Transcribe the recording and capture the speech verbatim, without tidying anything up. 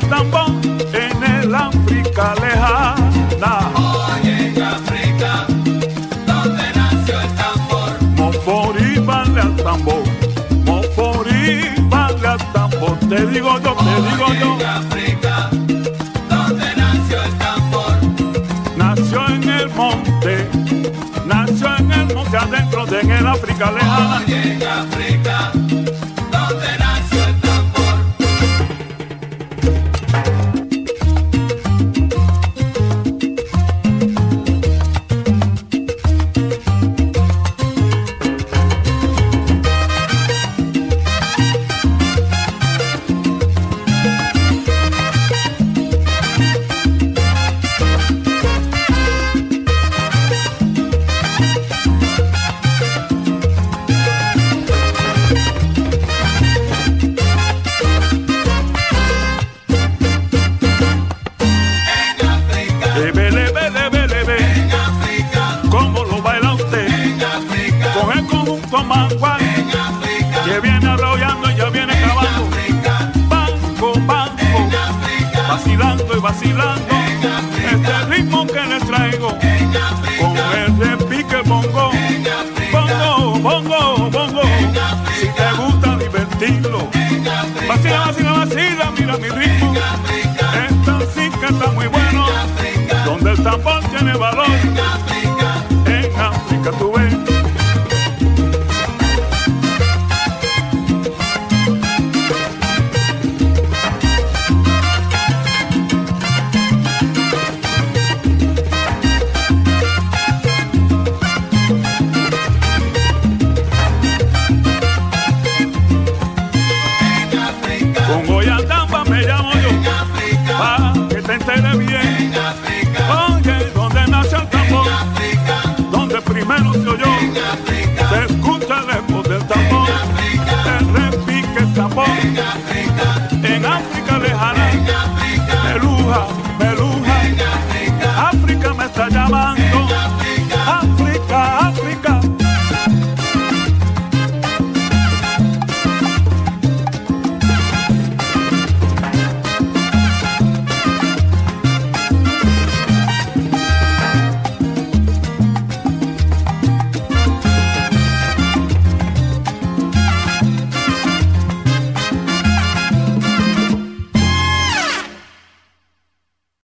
tambor en el África lejana. Oye, en África, donde nació el tambor. Moforí, vale al tambor. Moforí, vale al tambor. Te digo yo, te digo yo. Oye, en África, donde nació el tambor. Nació en el monte, nació en el monte adentro de en el África lejana. Oye, en África, donde nació el tambor. Que viene arrollando y ya viene acabando. Banco, banco, vacilando y vacilando. Este ritmo que les traigo,